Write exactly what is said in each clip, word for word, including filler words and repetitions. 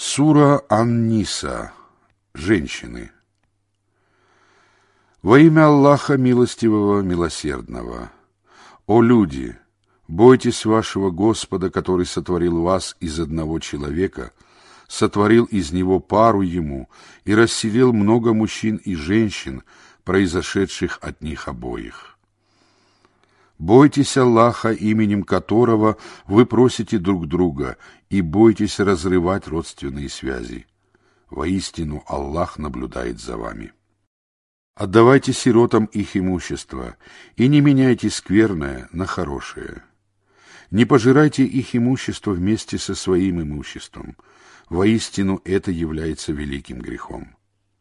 Сура Ан-Ниса. Женщины. Во имя Аллаха Милостивого, Милосердного. О люди, бойтесь вашего Господа, который сотворил вас из одного человека, сотворил из него пару ему и расселил много мужчин и женщин, произошедших от них обоих. Бойтесь Аллаха, именем которого вы просите друг друга, и бойтесь разрывать родственные связи. Воистину Аллах наблюдает за вами. Отдавайте сиротам их имущество, и не меняйте скверное на хорошее. Не пожирайте их имущество вместе со своим имуществом. Воистину это является великим грехом.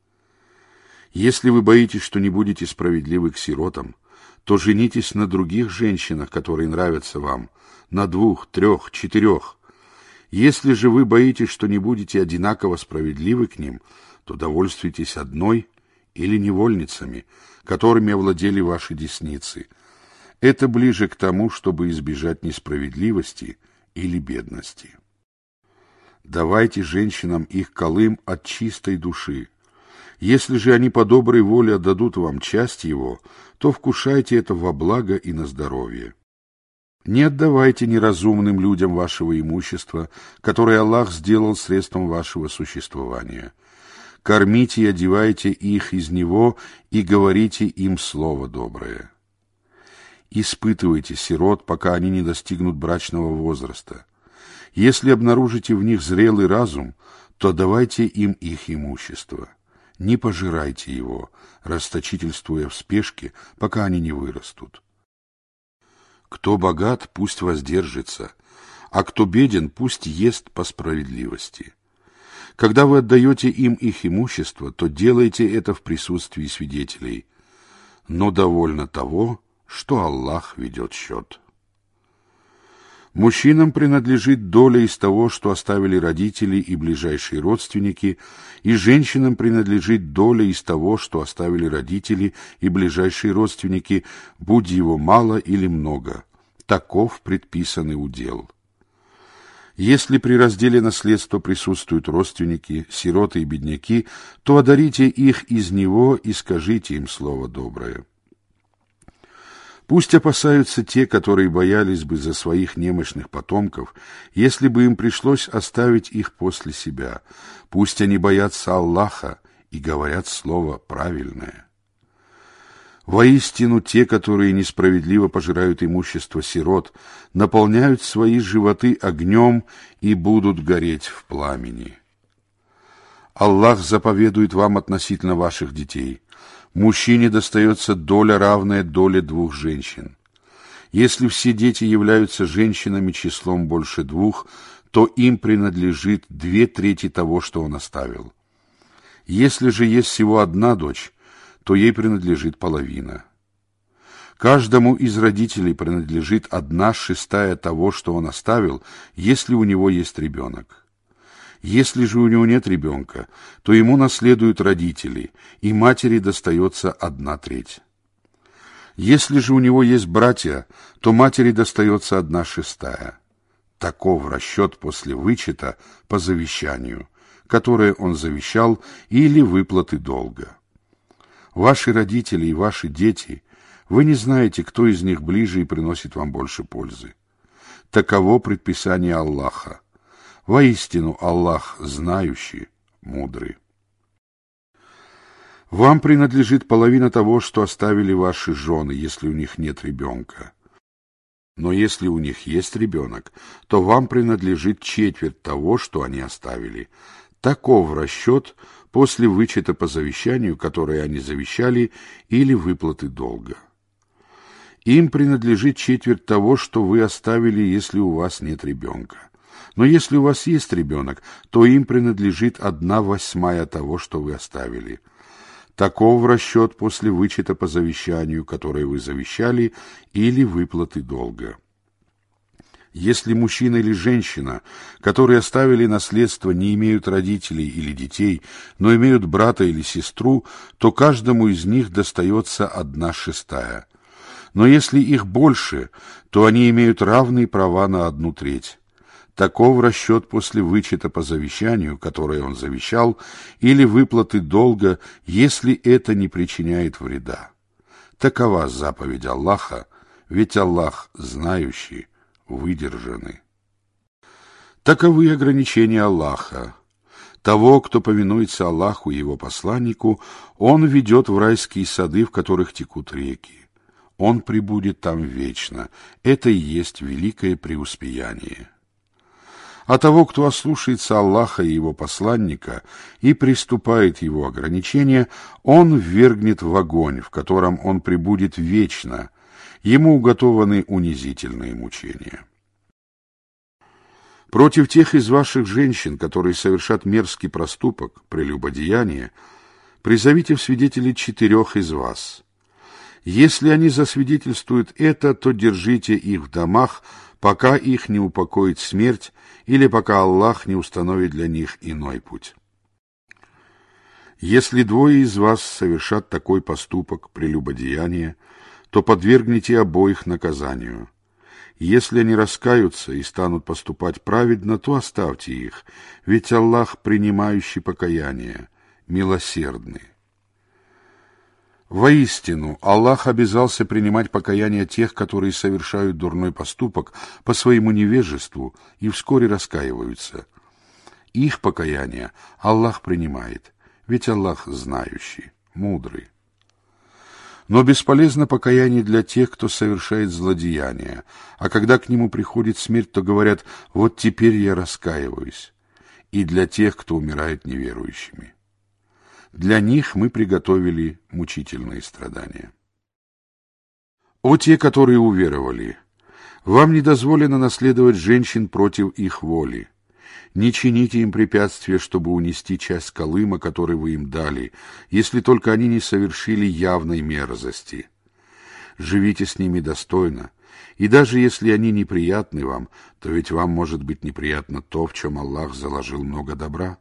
Если вы боитесь, что не будете справедливы к сиротам, то женитесь на других женщинах, которые нравятся вам, на двух, трех, четырех. Если же вы боитесь, что не будете одинаково справедливы к ним, то довольствуйтесь одной или невольницами, которыми овладели ваши десницы. Это ближе к тому, чтобы избежать несправедливости или бедности. Давайте женщинам их калым от чистой души. Если же они по доброй воле отдадут вам часть его, то вкушайте это во благо и на здоровье. Не отдавайте неразумным людям вашего имущества, которое Аллах сделал средством вашего существования. Кормите и одевайте их из него и говорите им слово доброе. Испытывайте сирот, пока они не достигнут брачного возраста. Если обнаружите в них зрелый разум, то давайте им их имущество. Не пожирайте его, расточительствуя в спешке, пока они не вырастут. Кто богат, пусть воздержится, а кто беден, пусть ест по справедливости. Когда вы отдаете им их имущество, то делайте это в присутствии свидетелей, но довольно того, что Аллах ведет счет. Мужчинам принадлежит доля из того, что оставили родители и ближайшие родственники, и женщинам принадлежит доля из того, что оставили родители и ближайшие родственники, будь его мало или много. Таков предписанный удел. Если при разделе наследства присутствуют родственники, сироты и бедняки, то одарите их из него и скажите им слово доброе. Пусть опасаются те, которые боялись бы за своих немощных потомков, если бы им пришлось оставить их после себя. Пусть они боятся Аллаха и говорят слово правильное. Воистину, те, которые несправедливо пожирают имущество сирот, наполняют свои животы огнем и будут гореть в пламени. Аллах заповедует вам относительно ваших детей. Мужчине достается доля, равная доле двух женщин. Если все дети являются женщинами числом больше двух, то им принадлежит две трети того, что он оставил. Если же есть всего одна дочь, то ей принадлежит половина. Каждому из родителей принадлежит одна шестая того, что он оставил, если у него есть ребенок. Если же у него нет ребенка, то ему наследуют родители, и матери достается одна треть. Если же у него есть братья, то матери достается одна шестая. Таков расчет после вычета по завещанию, которое он завещал, или выплаты долга. Ваши родители и ваши дети, вы не знаете, кто из них ближе и приносит вам больше пользы. Таково предписание Аллаха. Воистину Аллах знающий, мудрый. Вам принадлежит половина того, что оставили ваши жены, если у них нет ребенка. Но если у них есть ребенок, то вам принадлежит четверть того, что они оставили. Таков расчет после вычета по завещанию, которое они завещали, или выплаты долга. Им принадлежит четверть того, что вы оставили, если у вас нет ребенка. Но если у вас есть ребенок, то им принадлежит одна восьмая того, что вы оставили. Таков расчет после вычета по завещанию, которое вы завещали, или выплаты долга. Если мужчина или женщина, которые оставили наследство, не имеют родителей или детей, но имеют брата или сестру, то каждому из них достается одна шестая. Но если их больше, то они имеют равные права на одну треть. Таков расчет после вычета по завещанию, которое он завещал, или выплаты долга, если это не причиняет вреда. Такова заповедь Аллаха, ведь Аллах знающий, выдержанный. Таковы ограничения Аллаха. Того, кто повинуется Аллаху и его посланнику, он ведет в райские сады, в которых текут реки. Он пребудет там вечно. Это и есть великое преуспеяние. А того, кто ослушается Аллаха и его посланника и приступает его ограничения, он ввергнет в огонь, в котором он пребудет вечно. Ему уготованы унизительные мучения. Против тех из ваших женщин, которые совершат мерзкий проступок, прелюбодеяние, призовите в свидетели четырех из вас. Если они засвидетельствуют это, то держите их в домах, пока их не упокоит смерть или пока Аллах не установит для них иной путь. Если двое из вас совершат такой поступок, прелюбодеяние, то подвергните обоих наказанию. Если они раскаются и станут поступать праведно, то оставьте их, ведь Аллах, принимающий покаяние, милосердный. Воистину, Аллах обязался принимать покаяние тех, которые совершают дурной поступок по своему невежеству и вскоре раскаиваются. Их покаяние Аллах принимает, ведь Аллах знающий, мудрый. Но бесполезно покаяние для тех, кто совершает злодеяния, а когда к нему приходит смерть, то говорят: «Вот теперь я раскаиваюсь», и для тех, кто умирает неверующими. Для них мы приготовили мучительные страдания. О те, которые уверовали! Вам не дозволено наследовать женщин против их воли. Не чините им препятствия, чтобы унести часть колыма, который вы им дали, если только они не совершили явной мерзости. Живите с ними достойно, и даже если они неприятны вам, то ведь вам может быть неприятно то, в чем Аллах заложил много добра.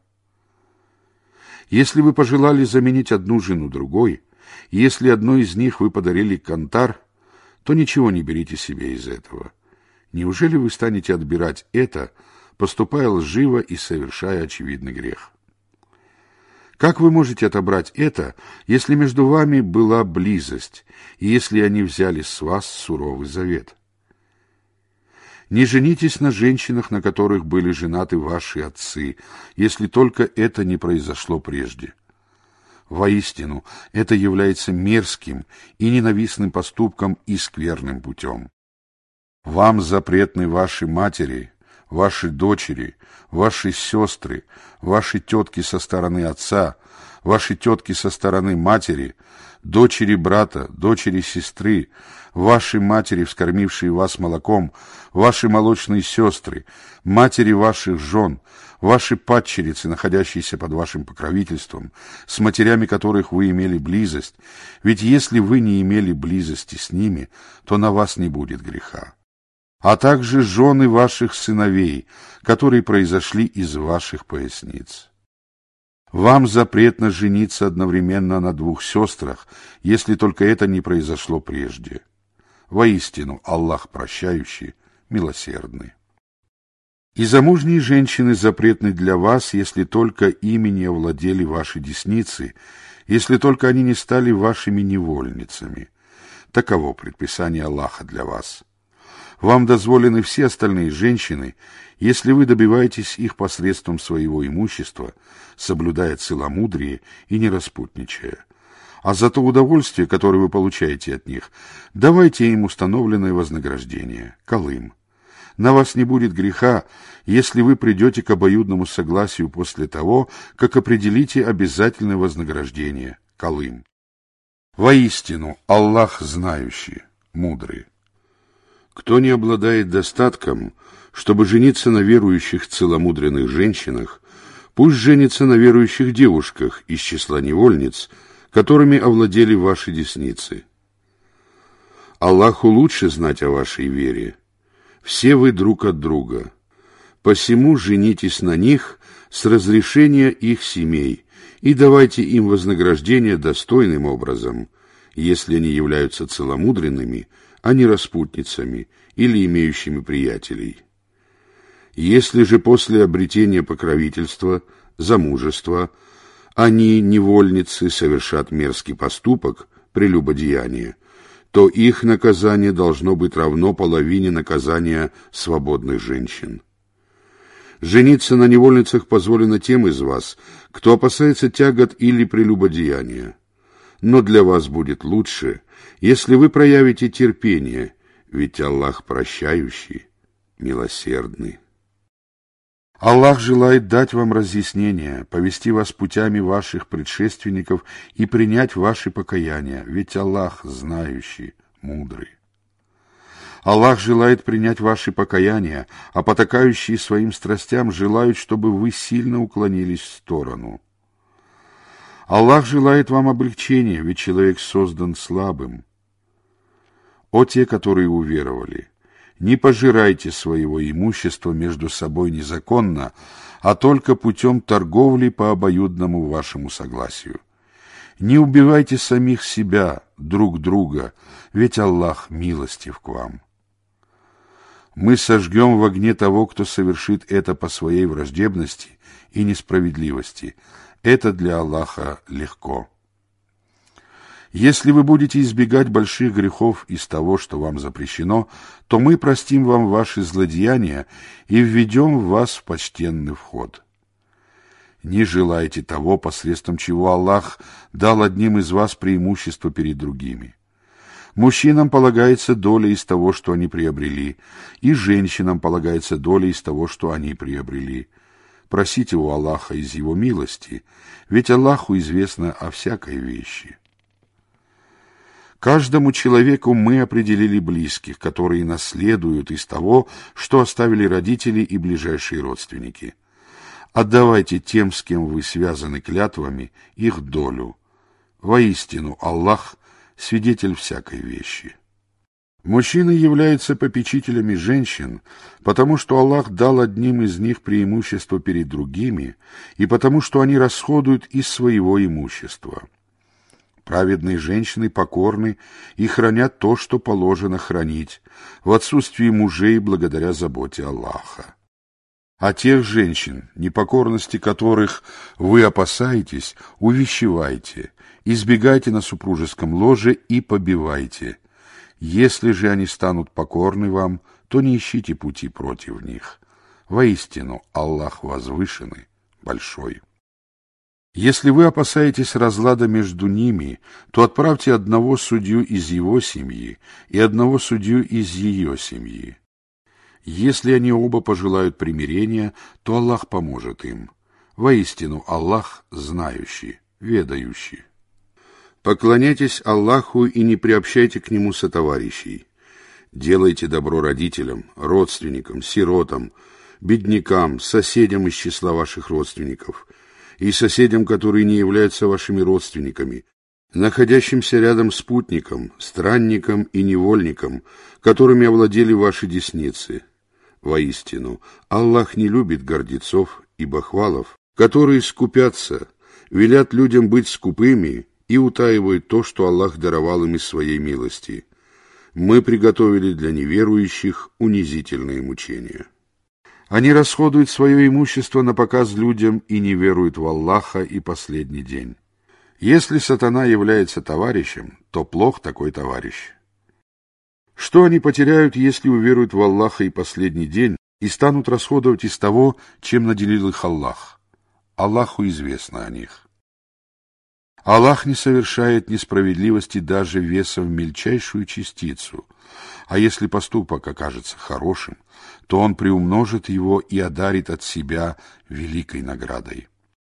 Если вы пожелали заменить одну жену другой, и если одной из них вы подарили кантар, то ничего не берите себе из этого. Неужели вы станете отбирать это, поступая лживо и совершая очевидный грех? Как вы можете отобрать это, если между вами была близость, и если они взяли с вас суровый завет? Не женитесь на женщинах, на которых были женаты ваши отцы, если только это не произошло прежде. Воистину, это является мерзким и ненавистным поступком и скверным путем. Вам запретны ваши матери, ваши дочери, ваши сестры, ваши тетки со стороны отца, ваши тетки со стороны матери, дочери брата, дочери сестры, ваши матери, вскормившие вас молоком, ваши молочные сестры, матери ваших жен, ваши падчерицы, находящиеся под вашим покровительством, с матерями которых вы имели близость, ведь если вы не имели близости с ними, то на вас не будет греха. А также жены ваших сыновей, которые произошли из ваших поясниц. Вам запретно жениться одновременно на двух сестрах, если только это не произошло прежде. Воистину, Аллах прощающий, милосердный. И замужние женщины запретны для вас, если только ими не овладели ваши десницы, если только они не стали вашими невольницами. Таково предписание Аллаха для вас. Вам дозволены все остальные женщины, если вы добиваетесь их посредством своего имущества, соблюдая целомудрие и не распутничая. А за то удовольствие, которое вы получаете от них, давайте им установленное вознаграждение, калым. На вас не будет греха, если вы придете к обоюдному согласию после того, как определите обязательное вознаграждение, калым. Воистину, Аллах знающий, мудрый. Кто не обладает достатком, чтобы жениться на верующих целомудренных женщинах, пусть женится на верующих девушках из числа невольниц, которыми овладели ваши десницы. Аллаху лучше знать о вашей вере. Все вы друг от друга. Посему женитесь на них с разрешения их семей и давайте им вознаграждение достойным образом, если они являются целомудренными, а не распутницами или имеющими приятелей. Если же после обретения покровительства, замужества, они, невольницы, совершат мерзкий поступок, прелюбодеяние, то их наказание должно быть равно половине наказания свободных женщин. Жениться на невольницах позволено тем из вас, кто опасается тягот или прелюбодеяния. Но для вас будет лучше, если вы проявите терпение, ведь Аллах прощающий, милосердный. Аллах желает дать вам разъяснение, повести вас путями ваших предшественников и принять ваши покаяния, ведь Аллах знающий, мудрый. Аллах желает принять ваши покаяния, а потакающие своим страстям желают, чтобы вы сильно уклонились в сторону. Аллах желает вам облегчения, ведь человек создан слабым. О те, которые уверовали! Не пожирайте своего имущества между собой незаконно, а только путем торговли по обоюдному вашему согласию. Не убивайте самих себя, друг друга, ведь Аллах милостив к вам. Мы сожгем в огне того, кто совершит это по своей враждебности и несправедливости. Это для Аллаха легко. Если вы будете избегать больших грехов из того, что вам запрещено, то мы простим вам ваши злодеяния и введем вас в почтенный вход. Не желайте того, посредством чего Аллах дал одним из вас преимущество перед другими. Мужчинам полагается доля из того, что они приобрели, и женщинам полагается доля из того, что они приобрели. Просите у Аллаха из Его милости, ведь Аллаху известно о всякой вещи. Каждому человеку мы определили близких, которые наследуют из того, что оставили родители и ближайшие родственники. Отдавайте тем, с кем вы связаны клятвами, их долю. Воистину, Аллах — свидетель всякой вещи. Мужчины являются попечителями женщин, потому что Аллах дал одним из них преимущество перед другими, и потому что они расходуют из своего имущества. Праведные женщины покорны и хранят то, что положено хранить, в отсутствии мужей благодаря заботе Аллаха. А тех женщин, непокорности которых вы опасаетесь, увещевайте, избегайте на супружеском ложе и побивайте. Если же они станут покорны вам, то не ищите пути против них. Воистину, Аллах возвышенный, большой. Если вы опасаетесь разлада между ними, то отправьте одного судью из его семьи и одного судью из ее семьи. Если они оба пожелают примирения, то Аллах поможет им. Воистину, Аллах знающий, ведающий. Поклоняйтесь Аллаху и не приобщайте к Нему сотоварищей. Делайте добро родителям, родственникам, сиротам, беднякам, соседям из числа ваших родственников и соседям, которые не являются вашими родственниками, находящимся рядом спутникам, странникам и невольникам, которыми овладели ваши десницы. Воистину, Аллах не любит гордецов и бахвалов, которые скупятся, велят людям быть скупыми и утаивают то, что Аллах даровал им из своей милости. Мы приготовили для неверующих унизительные мучения. Они расходуют свое имущество на показ людям и не веруют в Аллаха и последний день. Если сатана является товарищем, то плох такой товарищ. Что они потеряют, если уверуют в Аллаха и последний день и станут расходовать из того, чем наделил их Аллах? Аллаху известно о них. Аллах не совершает несправедливости даже весом в мельчайшую частицу, а если поступок окажется хорошим, то Он приумножит его и одарит от себя великой наградой.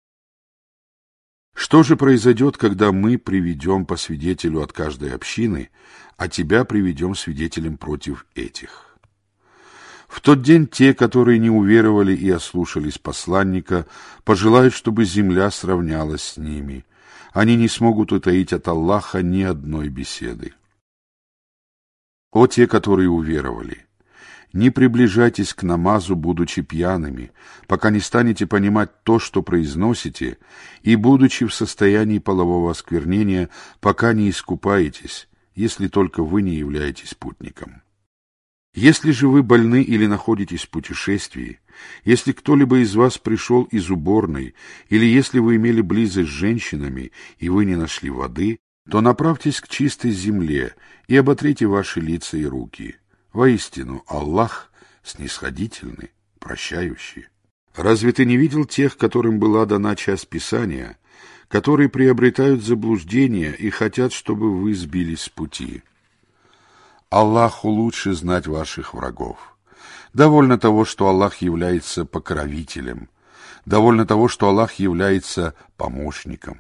Что же произойдет, когда мы приведем по свидетелю от каждой общины, а тебя приведем свидетелем против этих? В тот день те, которые не уверовали и ослушались посланника, пожелают, чтобы земля сравнялась с ними. Они не смогут утаить от Аллаха ни одной беседы. О те, которые уверовали! Не приближайтесь к намазу, будучи пьяными, пока не станете понимать то, что произносите, и, будучи в состоянии полового осквернения, пока не искупаетесь, если только вы не являетесь путником. Если же вы больны или находитесь в путешествии, если кто-либо из вас пришел из уборной, или если вы имели близость с женщинами, и вы не нашли воды, то направьтесь к чистой земле и оботрите ваши лица и руки. Воистину, Аллах снисходительный, прощающий. Разве ты не видел тех, которым была дана часть Писания, которые приобретают заблуждение и хотят, чтобы вы сбились с пути? Аллаху лучше знать ваших врагов. Довольно того, что Аллах является покровителем. Довольно того, что Аллах является помощником.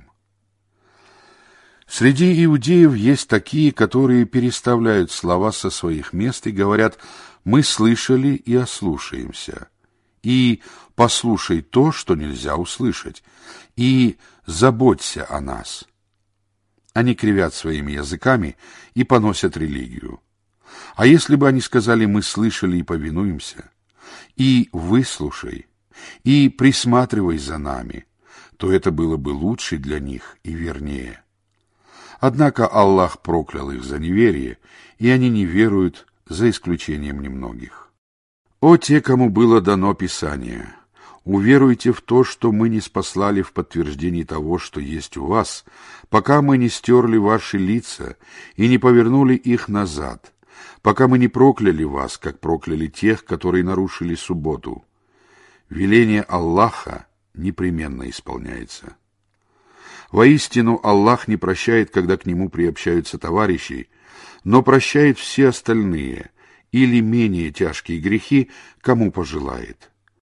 Среди иудеев есть такие, которые переставляют слова со своих мест и говорят: «Мы слышали и ослушаемся», и «послушай то, что нельзя услышать», и «заботься о нас». Они кривят своими языками и поносят религию. А если бы они сказали: «Мы слышали и повинуемся», и «выслушай», и «присматривай за нами», то это было бы лучше для них и вернее. Однако Аллах проклял их за неверие, и они не веруют, за исключением немногих. О те, кому было дано Писание! Уверуйте в то, что мы не спаслали в подтверждении того, что есть у вас, пока мы не стерли ваши лица и не повернули их назад, пока мы не прокляли вас, как прокляли тех, которые нарушили субботу. Веление Аллаха непременно исполняется. Воистину, Аллах не прощает, когда к Нему приобщаются товарищи, но прощает все остальные или менее тяжкие грехи, кому пожелает.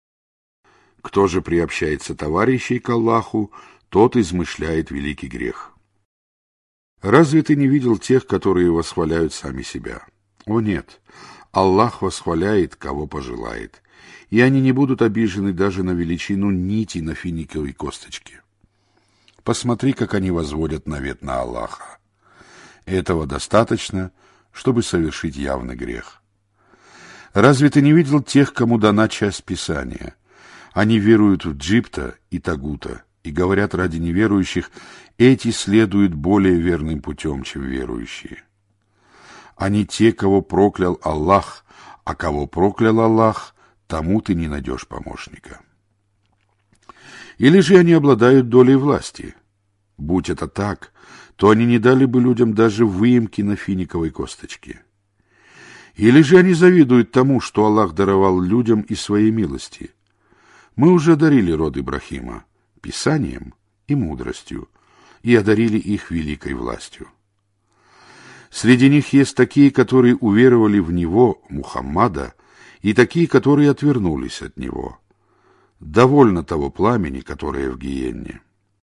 Кто же приобщается товарищей к Аллаху, тот измышляет великий грех. Разве ты не видел тех, которые восхваляют сами себя? О нет, Аллах восхваляет, кого пожелает, и они не будут обижены даже на величину нити на финиковой косточке. Посмотри, как они возводят навет на Аллаха. Этого достаточно, чтобы совершить явный грех. Разве ты не видел тех, кому дана часть Писания? Они веруют в Джибта и Тагута и говорят ради неверующих: эти следуют более верным путем, чем верующие. Они те, кого проклял Аллах, а кого проклял Аллах, тому ты не найдешь помощника. Или же они обладают долей власти? Будь это так, то они не дали бы людям даже выемки на финиковой косточке. Или же они завидуют тому, что Аллах даровал людям из своей милости? Мы уже одарили род Ибрахима Писанием и мудростью, и одарили их великой властью. Среди них есть такие, которые уверовали в Него, Мухаммада, и такие, которые отвернулись от Него. Довольно того пламени, которое в гиенне.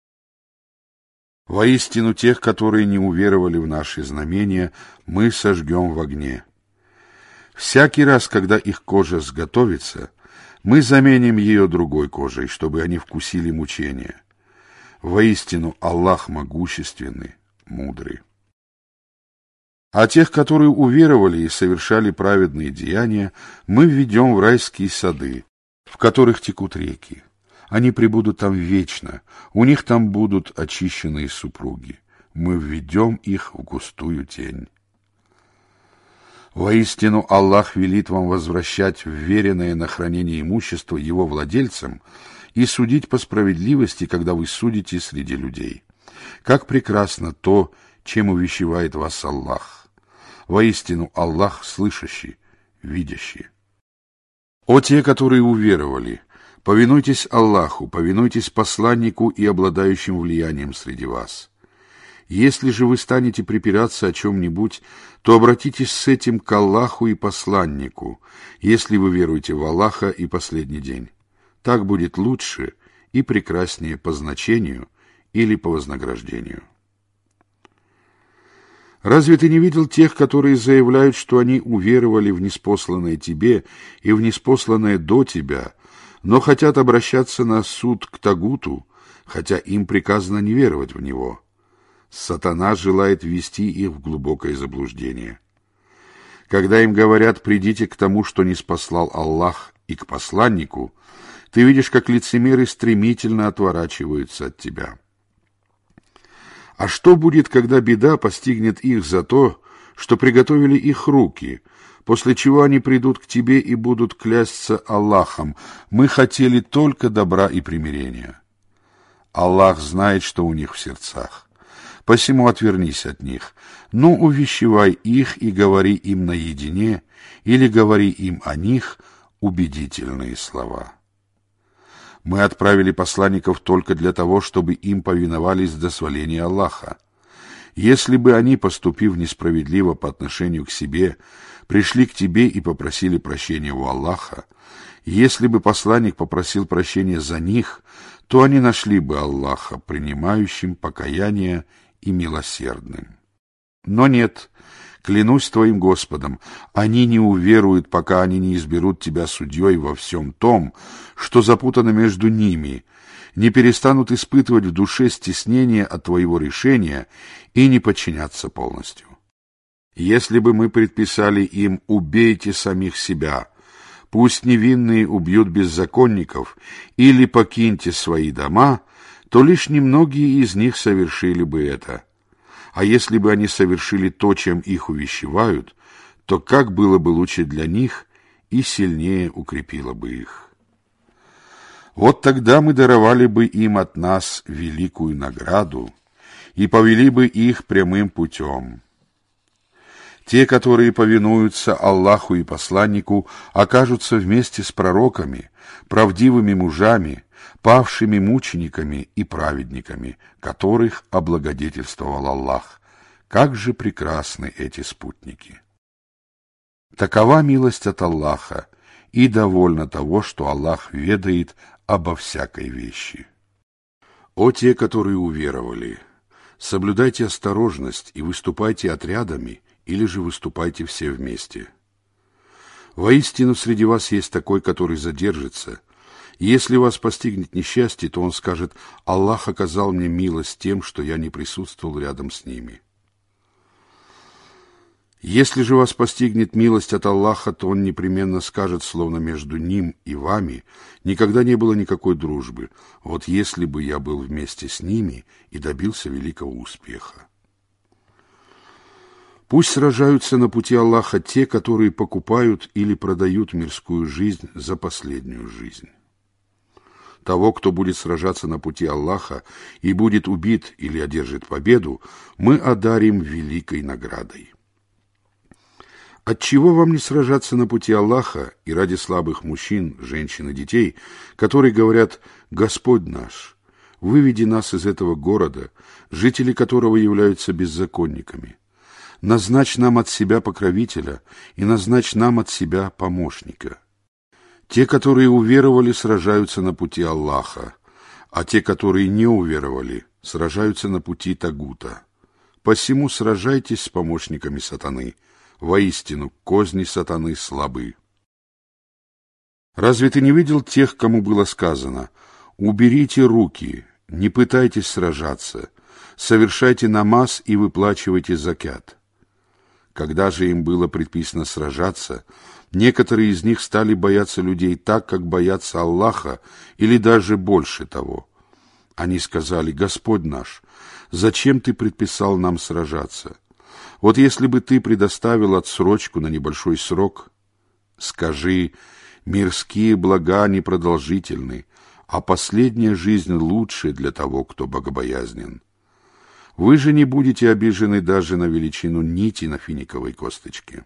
Воистину, тех, которые не уверовали в наши знамения, мы сожгем в огне. Всякий раз, когда их кожа сготовится, мы заменим ее другой кожей, чтобы они вкусили мучения. Воистину, Аллах могущественный, мудрый. А тех, которые уверовали и совершали праведные деяния, мы введем в райские сады, в которых текут реки. Они пребудут там вечно, у них там будут очищенные супруги. Мы введем их в густую тень. Воистину, Аллах велит вам возвращать вверенное на хранение имущество его владельцам и судить по справедливости, когда вы судите среди людей. Как прекрасно то, чем увещевает вас Аллах. Воистину, Аллах слышащий, видящий. О те, которые уверовали! Повинуйтесь Аллаху, повинуйтесь посланнику и обладающим влиянием среди вас. Если же вы станете припираться о чем-нибудь, то обратитесь с этим к Аллаху и посланнику, если вы веруете в Аллаха и последний день. Так будет лучше и прекраснее по значению или по вознаграждению. Разве ты не видел тех, которые заявляют, что они уверовали в ниспосланное тебе и в ниспосланное до тебя, но хотят обращаться на суд к Тагуту, хотя им приказано не веровать в него? Сатана желает ввести их в глубокое заблуждение. Когда им говорят: «Придите к тому, что ниспослал Аллах, и к посланнику», ты видишь, как лицемеры стремительно отворачиваются от тебя. А что будет, когда беда постигнет их за то, что приготовили их руки, после чего они придут к тебе и будут клясться Аллахом: мы хотели только добра и примирения. Аллах знает, что у них в сердцах. Посему отвернись от них, но увещевай их и говори им наедине, или говори им о них убедительные слова. Мы отправили посланников только для того, чтобы им повиновались в дозволении Аллаха. Если бы они, поступив несправедливо по отношению к себе, пришли к тебе и попросили прощения у Аллаха, если бы посланник попросил прощения за них, то они нашли бы Аллаха принимающим покаяние и милосердным. Но нет, клянусь твоим Господом, они не уверуют, пока они не изберут тебя судьей во всем том, что запутано между ними, не перестанут испытывать в душе стеснение от твоего решения и не подчиняться полностью. Если бы мы предписали им: убейте самих себя, пусть невинные убьют беззаконников, или покиньте свои дома, то лишь немногие из них совершили бы это. А если бы они совершили то, чем их увещевают, то как было бы лучше для них и сильнее укрепило бы их. Вот тогда мы даровали бы им от нас великую награду и повели бы их прямым путем. Те, которые повинуются Аллаху и посланнику, окажутся вместе с пророками, правдивыми мужами, павшими мучениками и праведниками, которых облагодетельствовал Аллах. Как же прекрасны эти спутники! Такова милость от Аллаха, и довольно того, что Аллах ведает обо всякой вещи. О те, которые уверовали! Соблюдайте осторожность и выступайте отрядами, или же выступайте все вместе. Воистину среди вас есть такой, который задержится. Если вас постигнет несчастье, то он скажет: Аллах оказал мне милость тем, что я не присутствовал рядом с ними. Если же вас постигнет милость от Аллаха, то он непременно скажет, словно между ним и вами никогда не было никакой дружбы. Вот если бы я был вместе с ними и добился великого успеха. Пусть сражаются на пути Аллаха те, которые покупают или продают мирскую жизнь за последнюю жизнь. Того, кто будет сражаться на пути Аллаха и будет убит или одержит победу, мы одарим великой наградой. Отчего вам не сражаться на пути Аллаха и ради слабых мужчин, женщин и детей, которые говорят: «Господь наш, выведи нас из этого города, жители которого являются беззаконниками. Назначь нам от себя покровителя и назначь нам от себя помощника». Те, которые уверовали, сражаются на пути Аллаха, а те, которые не уверовали, сражаются на пути Тагута. Посему сражайтесь с помощниками сатаны. Воистину, козни сатаны слабы. Разве ты не видел тех, кому было сказано: «Уберите руки, не пытайтесь сражаться, совершайте намаз и выплачивайте закят»? Когда же им было предписано сражаться, некоторые из них стали бояться людей так, как боятся Аллаха, или даже больше того. Они сказали: «Господь наш, зачем ты предписал нам сражаться? Вот если бы ты предоставил отсрочку на небольшой срок». Скажи: мирские блага непродолжительны, а последняя жизнь лучше для того, кто богобоязнен. Вы же не будете обижены даже на величину нити на финиковой косточке.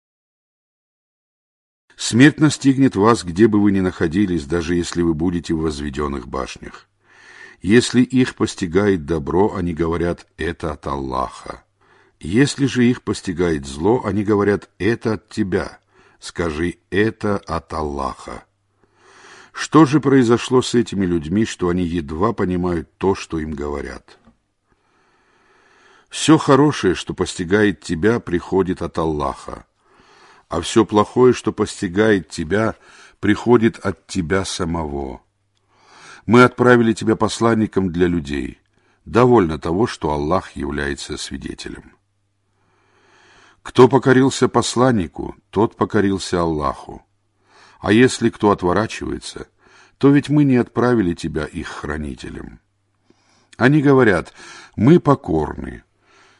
Смерть настигнет вас, где бы вы ни находились, даже если вы будете в возведенных башнях. Если их постигает добро, они говорят: это от Аллаха. Если же их постигает зло, они говорят: это от тебя. Скажи: это от Аллаха. Что же произошло с этими людьми, что они едва понимают то, что им говорят? Все хорошее, что постигает тебя, приходит от Аллаха, а все плохое, что постигает тебя, приходит от тебя самого. Мы отправили тебя посланником для людей. Довольно того, что Аллах является свидетелем. Кто покорился посланнику, тот покорился Аллаху. А если кто отворачивается, то ведь мы не отправили тебя их хранителем. Они говорят: мы покорны.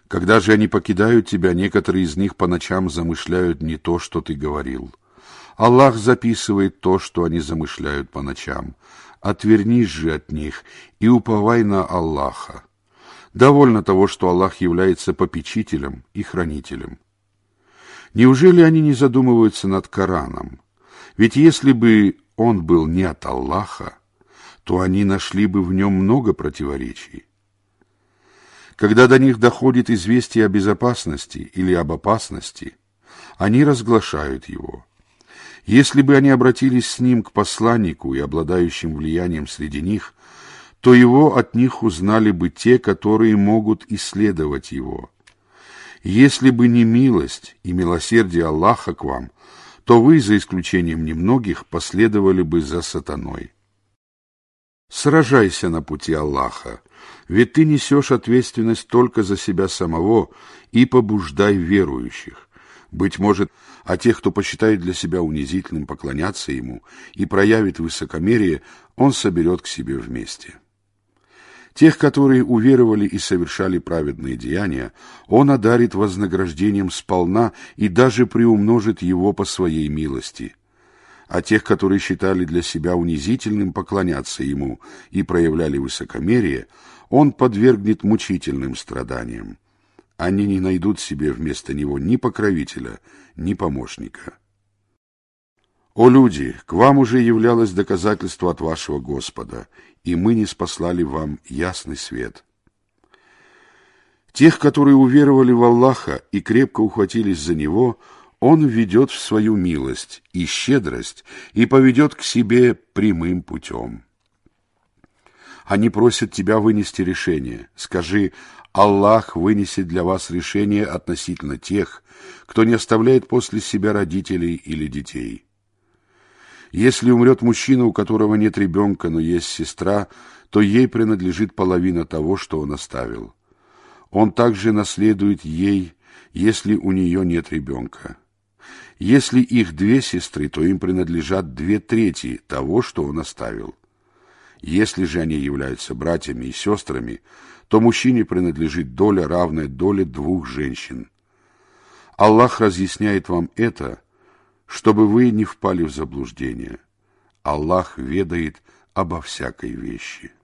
Когда же они покидают тебя, некоторые из них по ночам замышляют не то, что ты говорил. Аллах записывает то, что они замышляют по ночам. Отвернись же от них и уповай на Аллаха. Довольно того, что Аллах является попечителем и хранителем. Неужели они не задумываются над Кораном? Ведь если бы он был не от Аллаха, то они нашли бы в нем много противоречий. Когда до них доходит известие о безопасности или об опасности, они разглашают его. Если бы они обратились с ним к посланнику и обладающим влиянием среди них, то его от них узнали бы те, которые могут исследовать его. Если бы не милость и милосердие Аллаха к вам, то вы, за исключением немногих, последовали бы за сатаной. Сражайся на пути Аллаха, ведь ты несешь ответственность только за себя самого, и побуждай верующих. Быть может, а тех, кто посчитает для себя унизительным поклоняться ему и проявит высокомерие, он соберет к себе вместе. Тех, которые уверовали и совершали праведные деяния, он одарит вознаграждением сполна и даже приумножит его по своей милости. А тех, которые считали для себя унизительным поклоняться ему и проявляли высокомерие, он подвергнет мучительным страданиям. Они не найдут себе вместо него ни покровителя, ни помощника. О люди, к вам уже являлось доказательство от вашего Господа, и мы ниспослали вам ясный свет. Тех, которые уверовали в Аллаха и крепко ухватились за Него, Он введет в свою милость и щедрость и поведет к себе прямым путем. Они просят тебя вынести решение. Скажи: Аллах вынесет для вас решение относительно тех, кто не оставляет после себя родителей или детей. Если умрет мужчина, у которого нет ребенка, но есть сестра, то ей принадлежит половина того, что он оставил. Он также наследует ей, если у нее нет ребенка. Если их две сестры, то им принадлежат две трети того, что он оставил. Если же они являются братьями и сестрами, то мужчине принадлежит доля, равная доле двух женщин. Аллах разъясняет вам это, чтобы вы не впали в заблуждение. Аллах ведает обо всякой вещи.